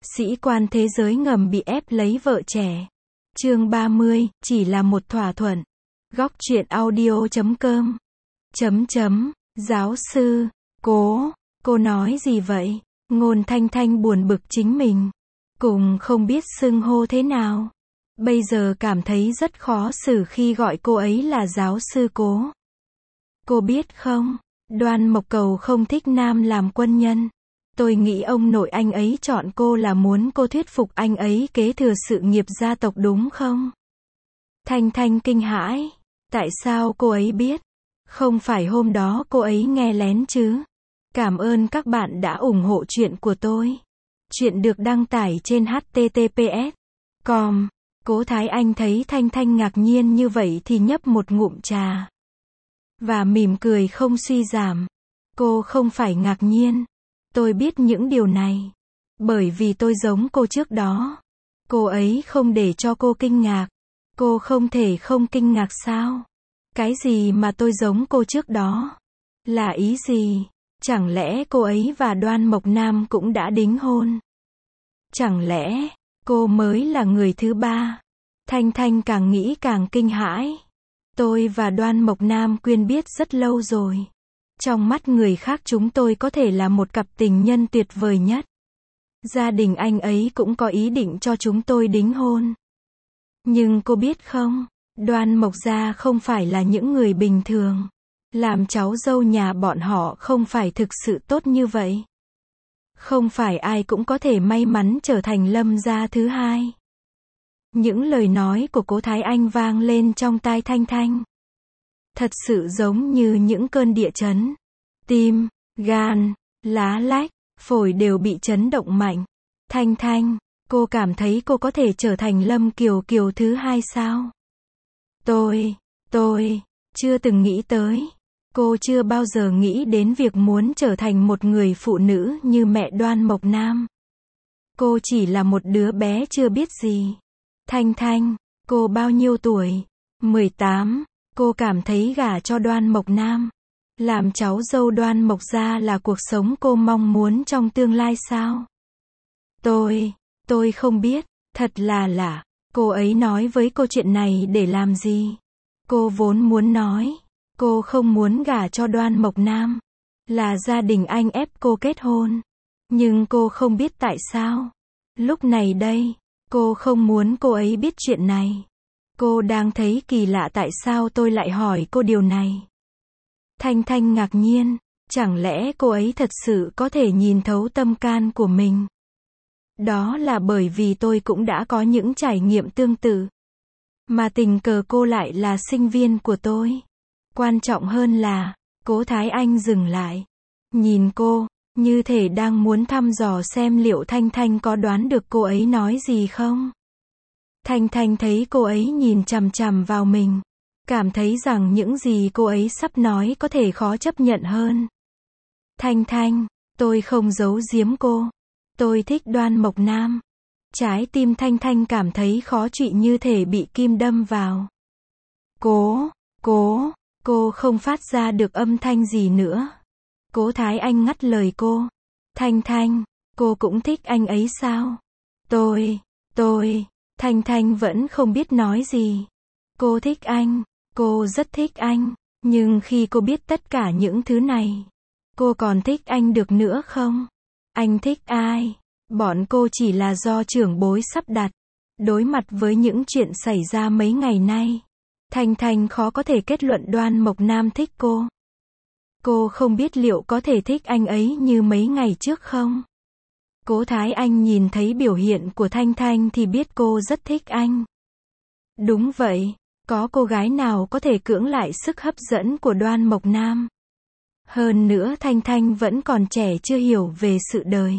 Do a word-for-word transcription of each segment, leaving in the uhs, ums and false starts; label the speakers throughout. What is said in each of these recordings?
Speaker 1: Sĩ quan thế giới ngầm bị ép lấy vợ trẻ. Chương ba mươi, chỉ là một thỏa thuận. Góc truyện audio chấm com. Chấm chấm, giáo sư, cố, cô nói gì vậy? Ngôn Thanh Thanh buồn bực chính mình. Cùng không biết xưng hô thế nào. Bây giờ cảm thấy rất khó xử khi gọi cô ấy là giáo sư cố. Cô biết không, Đoan Mộc Cầu không thích nam làm quân nhân. Tôi nghĩ ông nội anh ấy chọn cô là muốn cô thuyết phục anh ấy kế thừa sự nghiệp gia tộc đúng không? Thanh Thanh kinh hãi. Tại sao cô ấy biết? Không phải hôm đó cô ấy nghe lén chứ? Cảm ơn các bạn đã ủng hộ chuyện của tôi. Chuyện được đăng tải trên h t t p s com. Cố Thái Anh thấy Thanh Thanh ngạc nhiên như vậy thì nhấp một ngụm trà. Và mỉm cười không suy giảm. Cô không phải ngạc nhiên. Tôi biết những điều này. Bởi vì tôi giống cô trước đó. Cô ấy không để cho cô kinh ngạc. Cô không thể không kinh ngạc sao? Cái gì mà tôi giống cô trước đó? Là ý gì? Chẳng lẽ cô ấy và Đoan Mộc Nam cũng đã đính hôn? Chẳng lẽ cô mới là người thứ ba? Thanh Thanh càng nghĩ càng kinh hãi. Tôi và Đoan Mộc Nam quen biết rất lâu rồi. Trong mắt người khác chúng tôi có thể là một cặp tình nhân tuyệt vời nhất. Gia đình anh ấy cũng có ý định cho chúng tôi đính hôn. Nhưng cô biết không, Đoan Mộc gia không phải là những người bình thường. Làm cháu dâu nhà bọn họ không phải thực sự tốt như vậy. Không phải ai cũng có thể may mắn trở thành Lâm gia thứ hai. Những lời nói của Cố Thái Anh vang lên trong tai Thanh Thanh. Thật sự giống như những cơn địa chấn. Tim, gan, lá lách, phổi đều bị chấn động mạnh. Thanh Thanh, cô cảm thấy cô có thể trở thành Lâm Kiều Kiều thứ hai sao? Tôi, tôi, chưa từng nghĩ tới. Cô chưa bao giờ nghĩ đến việc muốn trở thành một người phụ nữ như mẹ Đoan Mộc Nam. Cô chỉ là một đứa bé chưa biết gì. Thanh Thanh, cô bao nhiêu tuổi? mười tám. Cô cảm thấy gả cho Đoan Mộc Nam, làm cháu dâu Đoan Mộc gia là cuộc sống cô mong muốn trong tương lai sao? Tôi, tôi không biết, thật là lạ. Cô ấy nói với cô chuyện này để làm gì? Cô vốn muốn nói, cô không muốn gả cho Đoan Mộc Nam, là gia đình anh ép cô kết hôn. Nhưng cô không biết tại sao. Lúc này đây, cô không muốn cô ấy biết chuyện này. Cô đang thấy kỳ lạ tại sao tôi lại hỏi cô điều này. Thanh Thanh ngạc nhiên, chẳng lẽ cô ấy thật sự có thể nhìn thấu tâm can của mình? Đó là bởi vì tôi cũng đã có những trải nghiệm tương tự. Mà tình cờ cô lại là sinh viên của tôi. Quan trọng hơn là, Cố Thái Anh dừng lại. Nhìn cô, như thể đang muốn thăm dò xem liệu Thanh Thanh có đoán được cô ấy nói gì không? Thanh Thanh thấy cô ấy nhìn chằm chằm vào mình. Cảm thấy rằng những gì cô ấy sắp nói có thể khó chấp nhận hơn. Thanh Thanh, tôi không giấu giếm cô. Tôi thích Đoan Mộc Nam. Trái tim Thanh Thanh cảm thấy khó chịu như thể bị kim đâm vào. Cố, cố, cô không phát ra được âm thanh gì nữa. Cố Thái Anh ngắt lời cô. Thanh Thanh, cô cũng thích anh ấy sao? Tôi, tôi, Thanh Thanh vẫn không biết nói gì. Cô thích anh, cô rất thích anh, nhưng khi cô biết tất cả những thứ này, cô còn thích anh được nữa không? Anh thích ai? Bọn cô chỉ là do trưởng bối sắp đặt. Đối mặt với những chuyện xảy ra mấy ngày nay, Thanh Thanh khó có thể kết luận Đoan Mộc Nam thích cô. Cô không biết liệu có thể thích anh ấy như mấy ngày trước không? Cố Thái Anh nhìn thấy biểu hiện của Thanh Thanh thì biết cô rất thích anh. Đúng vậy, có cô gái nào có thể cưỡng lại sức hấp dẫn của Đoan Mộc Nam? Hơn nữa Thanh Thanh vẫn còn trẻ chưa hiểu về sự đời.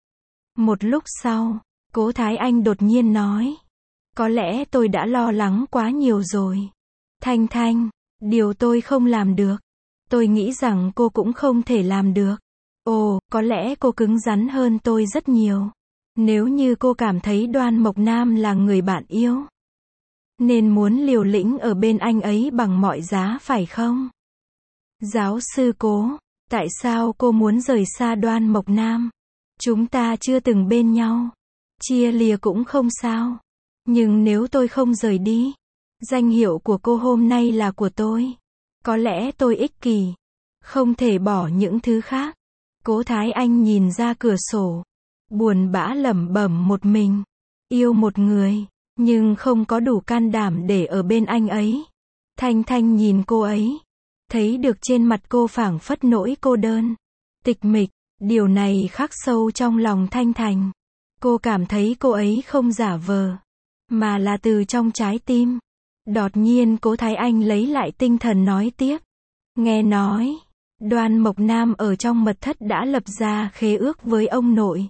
Speaker 1: Một lúc sau, Cố Thái Anh đột nhiên nói. Có lẽ tôi đã lo lắng quá nhiều rồi. Thanh Thanh, điều tôi không làm được. Tôi nghĩ rằng cô cũng không thể làm được. Ồ, có lẽ cô cứng rắn hơn tôi rất nhiều. Nếu như cô cảm thấy Đoan Mộc Nam là người bạn yêu, nên muốn liều lĩnh ở bên anh ấy bằng mọi giá phải không? Giáo sư Cố, tại sao cô muốn rời xa Đoan Mộc Nam? Chúng ta chưa từng bên nhau. chia lìa cũng không sao. Nhưng nếu tôi không rời đi, danh hiệu của cô hôm nay là của tôi. Có lẽ tôi ích kỷ, không thể bỏ những thứ khác. Cố Thái Anh nhìn ra cửa sổ, buồn bã lẩm bẩm một mình. Yêu một người, nhưng không có đủ can đảm để ở bên anh ấy. Thanh Thanh nhìn cô ấy, thấy được trên mặt cô phảng phất nỗi cô đơn, tịch mịch. Điều này khắc sâu trong lòng Thanh Thanh. Cô cảm thấy cô ấy không giả vờ, mà là từ trong trái tim. Đột nhiên Cố Thái Anh lấy lại tinh thần nói tiếp. Nghe nói, Đoan Mộc Nam ở trong mật thất đã lập ra khế ước với ông nội.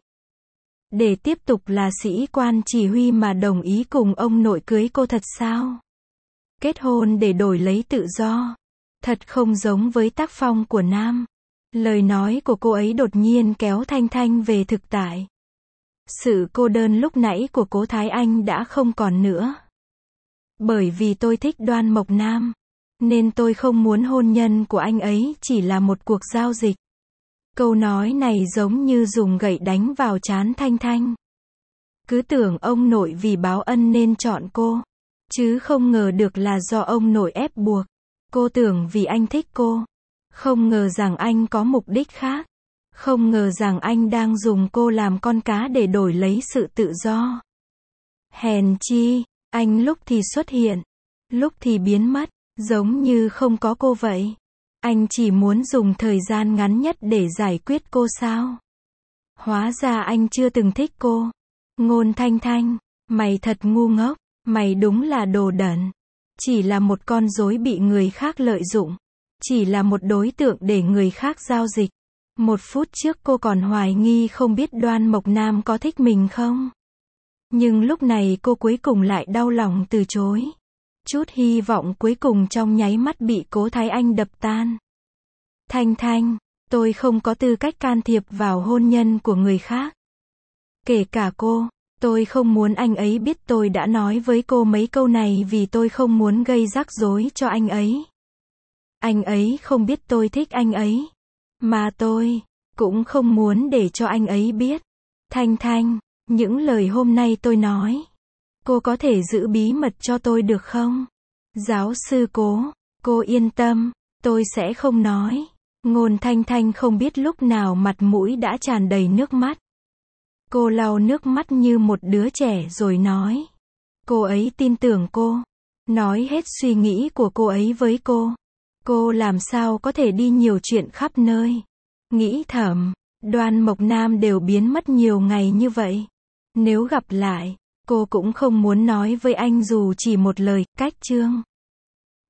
Speaker 1: Để tiếp tục là sĩ quan chỉ huy mà đồng ý cùng ông nội cưới cô thật sao? Kết hôn để đổi lấy tự do. Thật không giống với tác phong của Nam. Lời nói của cô ấy đột nhiên kéo Thanh Thanh về thực tại. Sự cô đơn lúc nãy của Cố Thái Anh đã không còn nữa. Bởi vì tôi thích Đoan Mộc Nam, nên tôi không muốn hôn nhân của anh ấy chỉ là một cuộc giao dịch. Câu nói này giống như dùng gậy đánh vào trán Thanh Thanh. Cứ tưởng ông nội vì báo ân nên chọn cô, chứ không ngờ được là do ông nội ép buộc. Cô tưởng vì anh thích cô, không ngờ rằng anh có mục đích khác. Không ngờ rằng anh đang dùng cô làm con cá để đổi lấy sự tự do. Hèn chi, anh lúc thì xuất hiện, lúc thì biến mất, giống như không có cô vậy. Anh chỉ muốn dùng thời gian ngắn nhất để giải quyết cô sao? Hóa ra anh chưa từng thích cô. Ngôn Thanh Thanh, mày thật ngu ngốc, mày đúng là đồ đần. Chỉ là một con rối bị người khác lợi dụng. Chỉ là một đối tượng để người khác giao dịch. Một phút trước cô còn hoài nghi không biết Đoan Mộc Nam có thích mình không. Nhưng lúc này cô cuối cùng lại đau lòng từ chối. Chút hy vọng cuối cùng trong nháy mắt bị Cố Thái Anh đập tan. Thanh Thanh, tôi không có tư cách can thiệp vào hôn nhân của người khác. Kể cả cô, tôi không muốn anh ấy biết tôi đã nói với cô mấy câu này vì tôi không muốn gây rắc rối cho anh ấy. Anh ấy không biết tôi thích anh ấy. Mà tôi cũng không muốn để cho anh ấy biết. Thanh Thanh, những lời hôm nay tôi nói, cô có thể giữ bí mật cho tôi được không? Giáo sư Cố, cô yên tâm, tôi sẽ không nói. Ngôn Thanh Thanh không biết lúc nào mặt mũi đã tràn đầy nước mắt. Cô lau nước mắt như một đứa trẻ rồi nói. Cô ấy tin tưởng cô. Nói hết suy nghĩ của cô ấy với cô. Cô làm sao có thể đi nhiều chuyện khắp nơi. Nghĩ thầm, Đoan Mộc Nam đều biến mất nhiều ngày như vậy. Nếu gặp lại, cô cũng không muốn nói với anh dù chỉ một lời. Cách chương